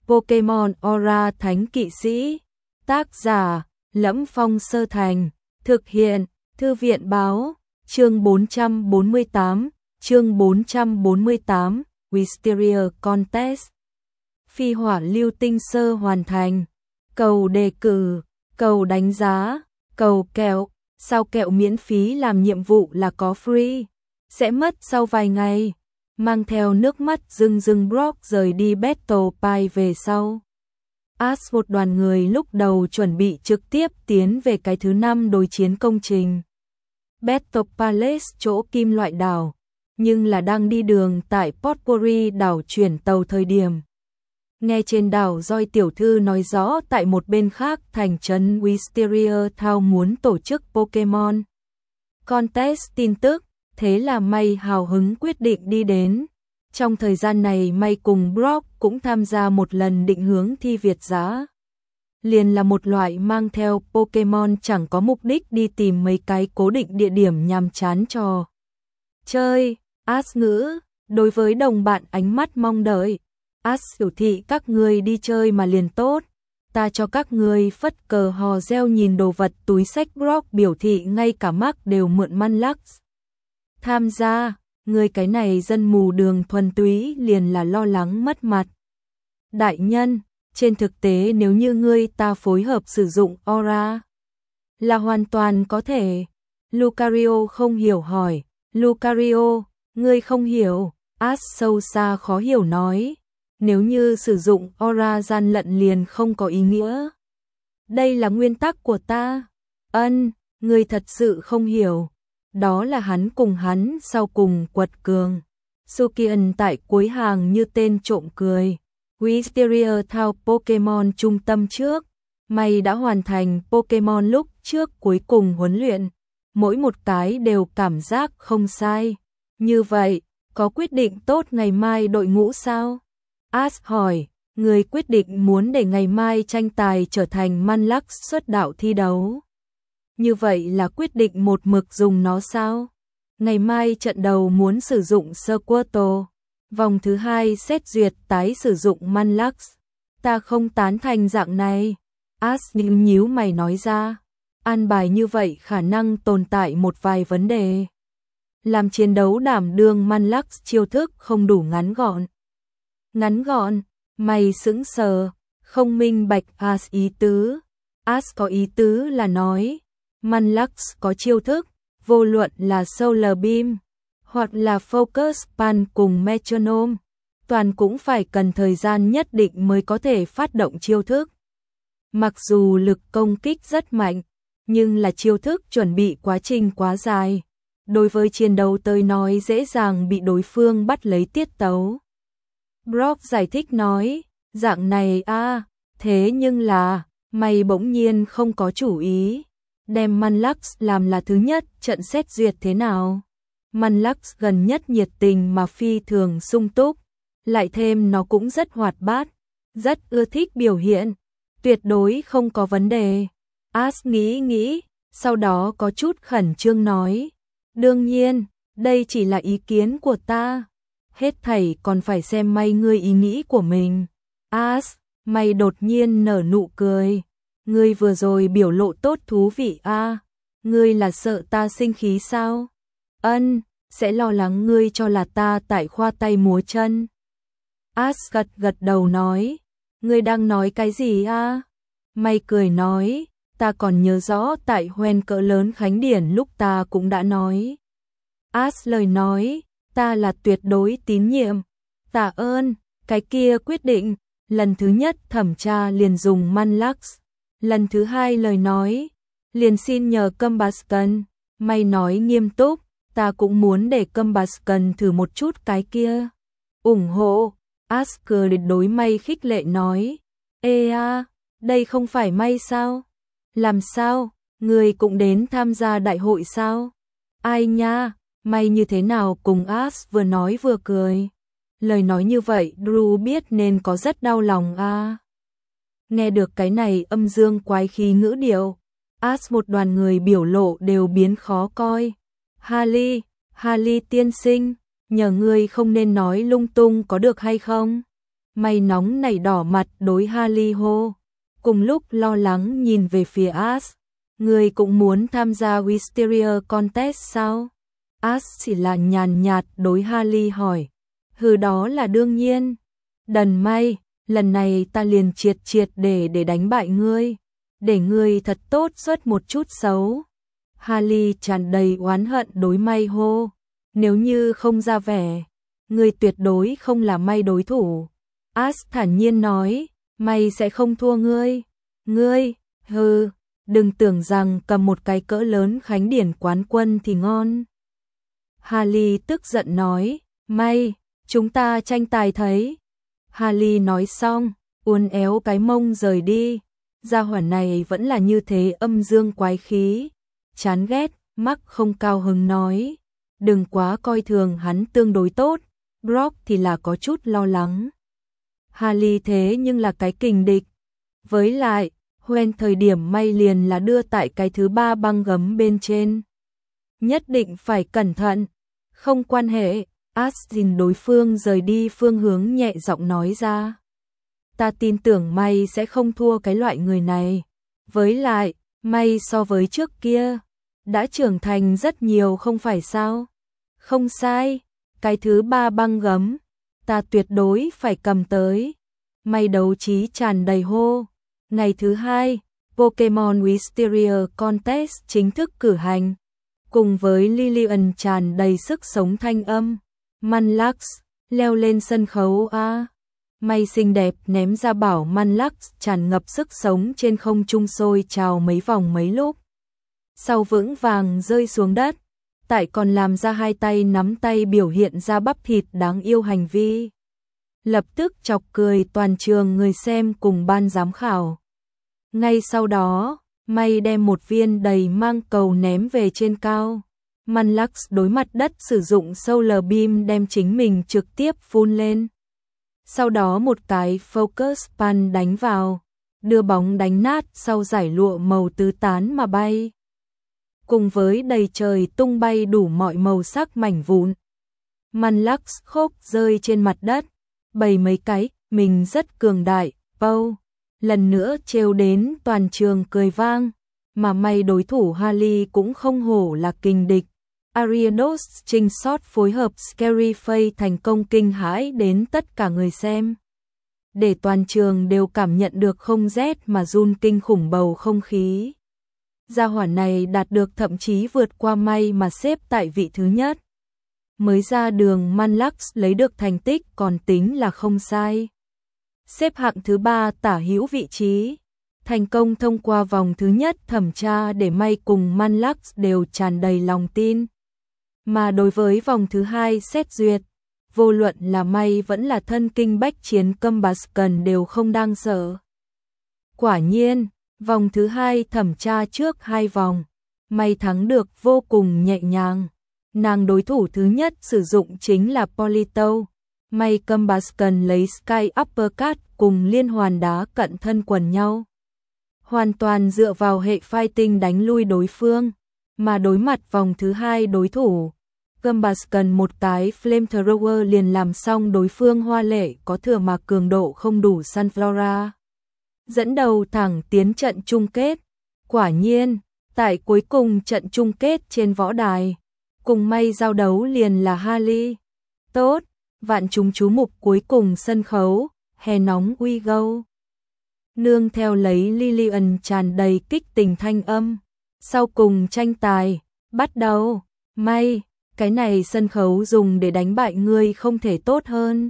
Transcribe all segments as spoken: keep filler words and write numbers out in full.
Pokemon Aura Thánh Kỵ Sĩ. Tác giả: Lẫm Phong Sơ Thành. Thực hiện: Thư viện báo. Chương bốn trăm bốn mươi tám. Chương bốn trăm bốn mươi tám. Wisteria Contest. Phi hỏa lưu tinh sơ hoàn thành. Cầu đề cử, cầu đánh giá, cầu kẹo. Sao kẹo miễn phí làm nhiệm vụ là có free. Sẽ mất sau vài ngày. Mang theo nước mắt rưng rưng Brock rời đi Battle Pie về sau. Ash một đoàn người lúc đầu chuẩn bị trực tiếp tiến về cái thứ năm đối chiến công trình Battle Palace chỗ kim loại đảo, nhưng là đang đi đường tại Potpourri đảo chuyển tàu thời điểm. Nghe trên đảo Joy tiểu thư nói rõ tại một bên khác thành trấn Wisteria Town muốn tổ chức Pokemon Contest tin tức, thế là May hào hứng quyết định đi đến. Trong thời gian này May cùng Brock cũng tham gia một lần định hướng thi Việt giá. Liền là một loại mang theo Pokemon chẳng có mục đích đi tìm mấy cái cố định địa điểm nhàm chán trò chơi. Ash ngữ, đối với đồng bạn ánh mắt mong đợi. Ash biểu thị các người đi chơi mà liền tốt. Ta cho các người phất cờ hò reo nhìn đồ vật túi sách. Brock biểu thị ngay cả Mark đều mượn Manlux tham gia. Người cái này dân mù đường thuần túy liền là lo lắng mất mặt. Đại nhân, trên thực tế nếu như ngươi ta phối hợp sử dụng Aura là hoàn toàn có thể. Lucario không hiểu hỏi. Lucario, ngươi không hiểu. Ash sâu xa khó hiểu nói. Nếu như sử dụng Aura gian lận liền không có ý nghĩa. Đây là nguyên tắc của ta. Ân, ngươi thật sự không hiểu. Đó là hắn cùng hắn sau cùng quật cường. Sukian tại cuối hàng như tên trộm cười. Wisteria Town Pokemon trung tâm trước. May đã hoàn thành Pokemon lúc trước cuối cùng huấn luyện. Mỗi một cái đều cảm giác không sai. Như vậy, có quyết định tốt ngày mai đội ngũ sao? Ash hỏi, người quyết định muốn để ngày mai tranh tài trở thành Manlux xuất đạo thi đấu. Như vậy là quyết định một mực dùng nó sao? Ngày mai trận đầu muốn sử dụng Squirtle, vòng thứ hai xét duyệt tái sử dụng Manlux. Ta không tán thành dạng này. Ash nhíu nhíu mày nói ra. An bài như vậy khả năng tồn tại một vài vấn đề. Làm chiến đấu đảm đương Manlux chiêu thức không đủ ngắn gọn. Ngắn gọn, mày sững sờ, không minh bạch Ash ý tứ. Ash có ý tứ là nói, Manlux có chiêu thức, vô luận là Solar Beam, hoặc là Focus Pan cùng Metronome, toàn cũng phải cần thời gian nhất định mới có thể phát động chiêu thức. Mặc dù lực công kích rất mạnh, nhưng là chiêu thức chuẩn bị quá trình quá dài. Đối với chiến đấu tới nói dễ dàng bị đối phương bắt lấy tiết tấu. Brock giải thích nói, dạng này a à, thế nhưng là, mày bỗng nhiên không có chủ ý. Đem Manlux làm là thứ nhất, trận xét duyệt thế nào? Manlux gần nhất nhiệt tình mà phi thường sung túc, lại thêm nó cũng rất hoạt bát, rất ưa thích biểu hiện, tuyệt đối không có vấn đề. Ash nghĩ nghĩ, sau đó có chút khẩn trương nói, đương nhiên, đây chỉ là ý kiến của ta. Hết thảy còn phải xem May ngươi ý nghĩ của mình. Ash, May đột nhiên nở nụ cười. Ngươi vừa rồi biểu lộ tốt thú vị a. À? Ngươi là sợ ta sinh khí sao? Ân, sẽ lo lắng ngươi cho là ta tại khoa tay múa chân. Ash gật gật đầu nói. Ngươi đang nói cái gì a? À? May cười nói. Ta còn nhớ rõ tại hoen cỡ lớn khánh điển lúc ta cũng đã nói. Ash lời nói. Ta là tuyệt đối tín nhiệm. Tạ ơn, cái kia quyết định. Lần thứ nhất thẩm tra liền dùng Manlux. Lần thứ hai lời nói. Liền xin nhờ Combusken. May nói nghiêm túc. Ta cũng muốn để Combusken thử một chút cái kia. ủng hộ. Ash cười đối May khích lệ nói. Ê a, đây không phải May sao? Làm sao? Người cũng đến tham gia đại hội sao? Ai nha? May như thế nào cùng Ash vừa nói vừa cười. Lời nói như vậy Drew biết nên có rất đau lòng a. À. Nghe được cái này âm dương quái khí ngữ điệu, Ash một đoàn người biểu lộ đều biến khó coi. Harley, Harley tiên sinh, nhờ ngươi không nên nói lung tung có được hay không? May nóng nảy đỏ mặt đối Harley hô. Cùng lúc lo lắng nhìn về phía Ash. Người cũng muốn tham gia Wisteria Contest sao? Ash chỉ là nhàn nhạt đối Harley hỏi. Hừ, đó là đương nhiên. Đần May, lần này ta liền triệt triệt để để đánh bại ngươi. Để ngươi thật tốt xuất một chút xấu. Harley tràn đầy oán hận đối May hô. Nếu như không ra vẻ, ngươi tuyệt đối không là May đối thủ. Ash thản nhiên nói, May sẽ không thua ngươi. Ngươi, hừ, đừng tưởng rằng cầm một cái cỡ lớn khánh điển quán quân thì ngon. Harley tức giận nói, May, chúng ta tranh tài thấy. Harley nói xong, uốn éo cái mông rời đi. Gia hỏa này vẫn là như thế âm dương quái khí. Chán ghét, Mark không cao hứng nói. Đừng quá coi thường hắn, tương đối tốt. Brock thì là có chút lo lắng. Harley thế nhưng là cái kình địch. Với lại, Hoen thời điểm May liền là đưa tại cái thứ ba băng gấm bên trên. Nhất định phải cẩn thận. Không quan hệ, Ash nhìn đối phương rời đi phương hướng nhẹ giọng nói ra. Ta tin tưởng May sẽ không thua cái loại người này. Với lại, May so với trước kia đã trưởng thành rất nhiều không phải sao? Không sai, cái thứ ba băng gấm, ta tuyệt đối phải cầm tới. May đấu trí tràn đầy hô. Ngày thứ hai, Pokemon Wisteria Contest chính thức cử hành. Cùng với Lillian tràn đầy sức sống thanh âm, Manlax leo lên sân khấu a. May xinh đẹp ném ra bảo Manlax tràn ngập sức sống trên không trung sôi trào mấy vòng mấy lúc. Sau vững vàng rơi xuống đất, tại còn làm ra hai tay nắm tay biểu hiện ra bắp thịt đáng yêu hành vi. Lập tức chọc cười toàn trường người xem cùng ban giám khảo. Ngay sau đó, May đem một viên đầy mang cầu ném về trên cao. Manlax đối mặt đất sử dụng Solar Beam đem chính mình trực tiếp phun lên. Sau đó một cái Focus Punch đánh vào, đưa bóng đánh nát sau giải lụa màu tứ tán mà bay. Cùng với đầy trời tung bay đủ mọi màu sắc mảnh vụn. Manlax khóc rơi trên mặt đất, bầy mấy cái, mình rất cường đại, Pau. Lần nữa trêu đến toàn trường cười vang, mà may đối thủ Harley cũng không hổ là kình địch. Ariados trinh shot phối hợp Scary Face thành công kinh hãi đến tất cả người xem. Để toàn trường đều cảm nhận được không rét mà run kinh khủng bầu không khí. Gia hỏa này đạt được thậm chí vượt qua May mà xếp tại vị thứ nhất. Mới ra đường Manlax lấy được thành tích còn tính là không sai. Xếp hạng thứ ba tả hữu vị trí, thành công thông qua vòng thứ nhất thẩm tra để May cùng Manlax đều tràn đầy lòng tin. Mà đối với vòng thứ hai xét duyệt, vô luận là May vẫn là thân kinh bách chiến Combusken đều không đang sợ. Quả nhiên, vòng thứ hai thẩm tra trước hai vòng, May thắng được vô cùng nhẹ nhàng. Nàng đối thủ thứ nhất sử dụng chính là Polito. May Combusken lấy Sky Uppercut cùng liên hoàn đá cận thân quần nhau. Hoàn toàn dựa vào hệ fighting đánh lui đối phương, mà đối mặt vòng thứ hai đối thủ. Combusken một cái Flamethrower liền làm xong đối phương hoa lệ có thừa mà cường độ không đủ Sunflora. Dẫn đầu thẳng tiến trận chung kết. Quả nhiên, tại cuối cùng trận chung kết trên võ đài, cùng May giao đấu liền là Harley. Tốt, vạn chúng chú mục cuối cùng sân khấu, hè nóng we go. Nương theo lấy Lillian tràn đầy kích tình thanh âm. Sau cùng tranh tài, bắt đầu. May, cái này sân khấu dùng để đánh bại ngươi không thể tốt hơn.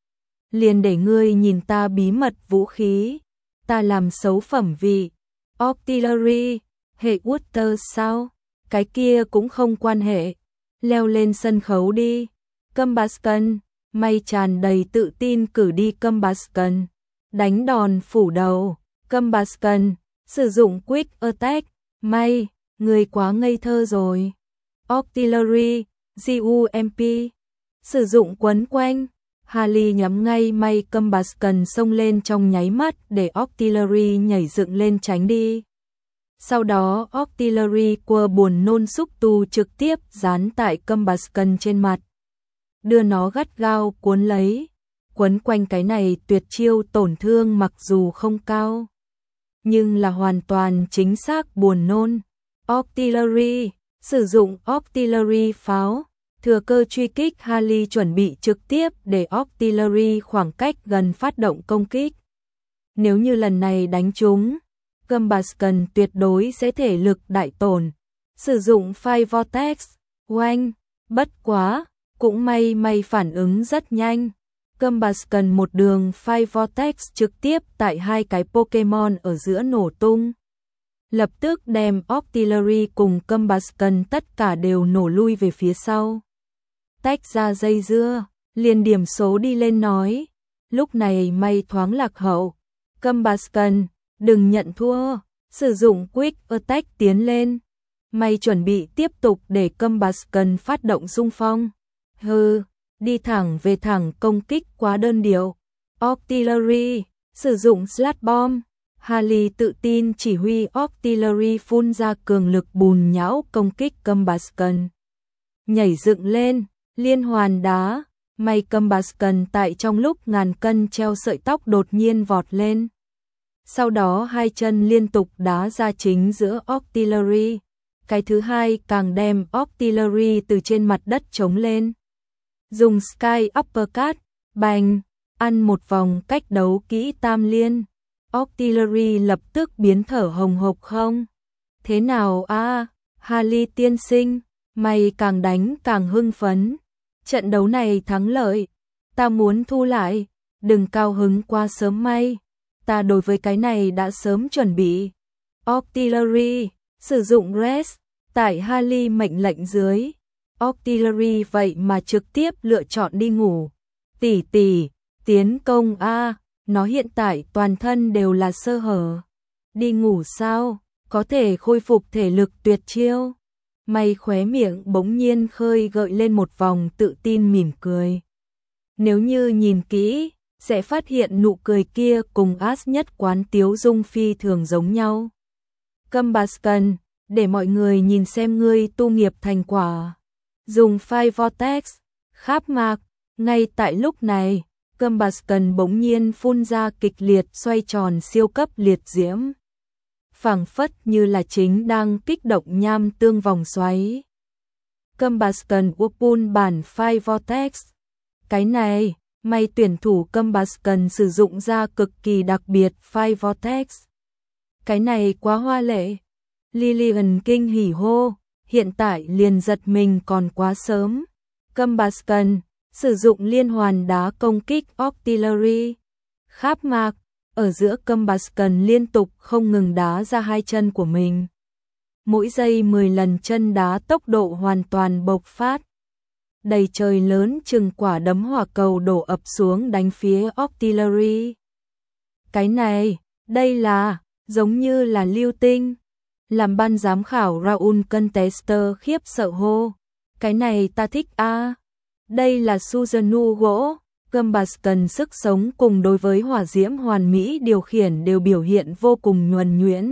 Liền để ngươi nhìn ta bí mật vũ khí. Ta làm xấu phẩm vị. Octillery, hệ Water sao? Cái kia cũng không quan hệ. Leo lên sân khấu đi. Combusken, May tràn đầy tự tin cử đi Combusken. Đánh đòn phủ đầu. Combusken, sử dụng Quick Attack. May, người quá ngây thơ rồi. Octillery, giê u em pê. Sử dụng quấn quanh. Harley nhắm ngay May Combusken xông lên trong nháy mắt để Octillery nhảy dựng lên tránh đi. Sau đó Octillery quơ buồn nôn xúc tu trực tiếp dán tại Combusken trên mặt. Đưa nó gắt gao cuốn lấy. quấn quanh cái này tuyệt chiêu tổn thương mặc dù không cao, nhưng là hoàn toàn chính xác buồn nôn. Artillery, sử dụng artillery pháo, thừa cơ truy kích. Harley chuẩn bị trực tiếp để artillery khoảng cách gần phát động công kích. Nếu như lần này đánh trúng, Combustion tuyệt đối sẽ thể lực đại tổn. Sử dụng Fire Vortex, oanh, bất quá, cũng may may phản ứng rất nhanh. Combustion một đường Fire Vortex trực tiếp tại hai cái Pokemon ở giữa nổ tung. Lập tức đem Artillery cùng Combustion tất cả đều nổ lui về phía sau. Tách ra dây dưa, liền điểm số đi lên nói. Lúc này may thoáng lạc hậu. Combustion, đừng nhận thua, sử dụng Quick Attack tiến lên. May chuẩn bị tiếp tục để Combustion phát động xung phong. Hừ, đi thẳng về thẳng công kích quá đơn điệu. Artillery, sử dụng Sludge Bomb. Harley tự tin chỉ huy Artillery phun ra cường lực bùn nhão công kích Combustion. Nhảy dựng lên, liên hoàn đá, may Combustion tại trong lúc ngàn cân treo sợi tóc đột nhiên vọt lên. Sau đó hai chân liên tục đá ra chính giữa Artillery. Cái thứ hai càng đem Artillery từ trên mặt đất chống lên. Dùng Sky Uppercut, bành, ăn một vòng cách đấu kỹ tam liên. Artillery lập tức biến thở hồng hộc không. Thế nào a à? Harley tiên sinh, mày càng đánh càng hưng phấn. Trận đấu này thắng lợi, ta muốn thu lại, đừng cao hứng quá sớm may. Ta đối với cái này đã sớm chuẩn bị. Artillery, sử dụng Rest, tại Harley mệnh lệnh dưới. Artillery vậy mà trực tiếp lựa chọn đi ngủ. Tỷ tỷ, tiến công a, nó hiện tại toàn thân đều là sơ hở. Đi ngủ sao, có thể khôi phục thể lực tuyệt chiêu. May khóe miệng bỗng nhiên khơi gợi lên một vòng tự tin mỉm cười. Nếu như nhìn kỹ, sẽ phát hiện nụ cười kia cùng Ash nhất quán tiếu dung phi thường giống nhau. Combustion, để mọi người nhìn xem ngươi tu nghiệp thành quả. Dùng Fire Vortex, kháp mạc, ngay tại lúc này, Combustion bỗng nhiên phun ra kịch liệt xoay tròn siêu cấp liệt diễm. Phảng phất như là chính đang kích động nham tương vòng xoáy. Combustion Whirlpool bản Fire Vortex. Cái này, may tuyển thủ Combustion sử dụng ra cực kỳ đặc biệt Fire Vortex. Cái này quá hoa lệ. Lillian kinh hỉ hô, hiện tại liền giật mình còn quá sớm. Combustion, sử dụng liên hoàn đá công kích Artillery. Kháp mạc, ở giữa Combustion liên tục không ngừng đá ra hai chân của mình. Mỗi giây mười lần chân đá tốc độ hoàn toàn bộc phát. Đầy trời lớn chừng quả đấm hỏa cầu đổ ập xuống đánh phía Artillery. Cái này, đây là, giống như là lưu tinh. Làm ban giám khảo Raul Contester khiếp sợ hô. Cái này ta thích a. À. Đây là Susanoo gỗ. Combustion sức sống cùng đối với hỏa diễm hoàn mỹ điều khiển đều biểu hiện vô cùng nhuần nhuyễn.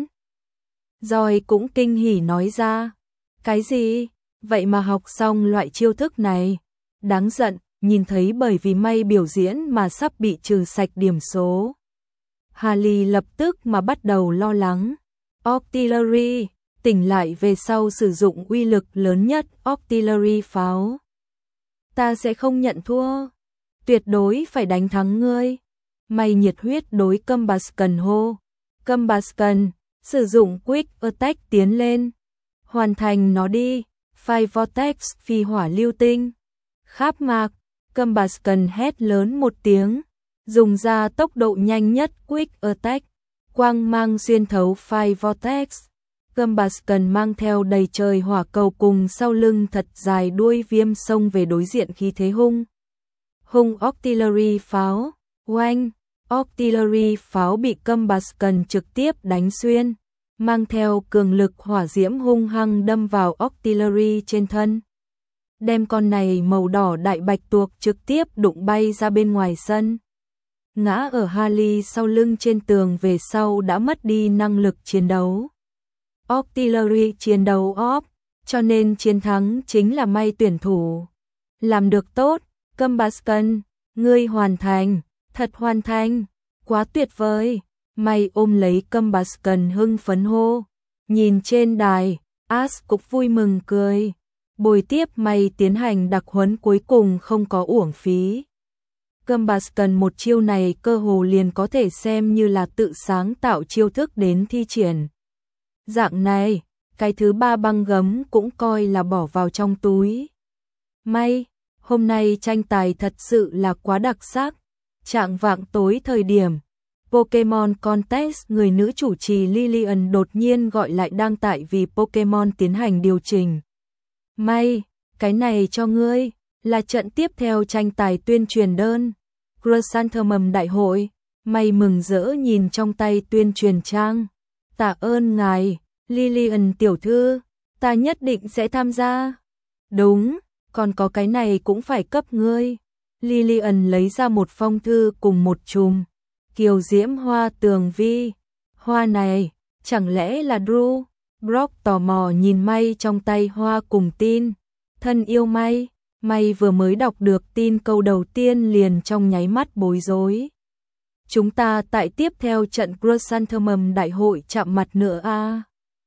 Rồi cũng kinh hỉ nói ra. Cái gì? Vậy mà học xong loại chiêu thức này. Đáng giận, nhìn thấy bởi vì may biểu diễn mà sắp bị trừ sạch điểm số. Harley lập tức mà bắt đầu lo lắng. Artillery, tỉnh lại về sau sử dụng uy lực lớn nhất Artillery pháo. Ta sẽ không nhận thua. Tuyệt đối phải đánh thắng ngươi. May nhiệt huyết đối Combustion hô. Combustion, sử dụng Quick Attack tiến lên. Hoàn thành nó đi. Fire Vortex phi hỏa lưu tinh. Kháp mạc, Combustion hét lớn một tiếng. Dùng ra tốc độ nhanh nhất Quick Attack. Quang mang xuyên thấu Fire Vortex. Combustion mang theo đầy trời hỏa cầu cùng sau lưng thật dài đuôi viêm xông về đối diện khí thế hung. Hung Artillery pháo, oanh, Artillery pháo bị Combustion trực tiếp đánh xuyên, mang theo cường lực hỏa diễm hung hăng đâm vào Artillery trên thân. Đem con này màu đỏ đại bạch tuộc trực tiếp đụng bay ra bên ngoài sân. Ngã ở Harley sau lưng trên tường về sau đã mất đi năng lực chiến đấu. Artillery chiến đấu off, cho nên chiến thắng chính là may tuyển thủ. Làm được tốt, Combustion, Ngươi hoàn thành, thật hoàn thành, quá tuyệt vời. May ôm lấy Cambascan hưng phấn hô. Nhìn trên đài, Ash cũng vui mừng cười. Bồi tiếp May tiến hành đặc huấn cuối cùng không có uổng phí. Cambascan một chiêu này cơ hồ liền có thể xem như là tự sáng tạo chiêu thức đến thi triển. Dạng này, cái thứ ba băng gấm cũng coi là bỏ vào trong túi. May, hôm nay tranh tài thật sự là quá đặc sắc. Trạng vạng tối thời điểm Pokemon Contest, người nữ chủ trì Lillian đột nhiên gọi lại đang tại vì Pokemon tiến hành điều chỉnh. May, cái này cho ngươi, là trận tiếp theo tranh tài tuyên truyền đơn. Chrysanthemum đại hội, May mừng rỡ nhìn trong tay tuyên truyền trang. Tạ ơn ngài, Lillian tiểu thư, ta nhất định sẽ tham gia. Đúng, còn có cái này cũng phải cấp ngươi. Lillian lấy ra một phong thư cùng một chùm kiều diễm hoa tường vi. Hoa này, chẳng lẽ là Drew? Brock tò mò nhìn May trong tay hoa cùng tin. Thân yêu May, May vừa mới đọc được tin câu đầu tiên liền trong nháy mắt bối rối. Chúng ta tại tiếp theo trận Chrysanthemum đại hội chạm mặt nữa a. À?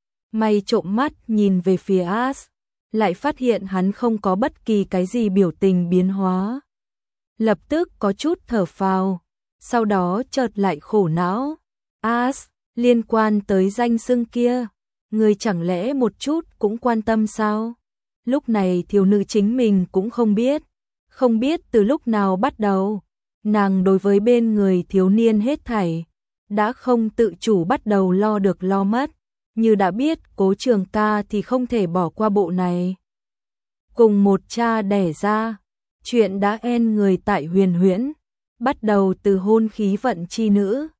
May trộm mắt nhìn về phía Ash, lại phát hiện hắn không có bất kỳ cái gì biểu tình biến hóa. Lập tức có chút thở phào, sau đó chợt lại khổ não. Ash, liên quan tới danh xưng kia, người chẳng lẽ một chút cũng quan tâm sao? Lúc này thiếu nữ chính mình cũng không biết, không biết từ lúc nào bắt đầu, nàng đối với bên người thiếu niên hết thảy, đã không tự chủ bắt đầu lo được lo mất, như đã biết Cố Trường Ca thì không thể bỏ qua bộ này. Cùng một cha đẻ ra, chuyện đã en người tại Huyền Huyễn, bắt đầu từ hôn khí vận chi nữ.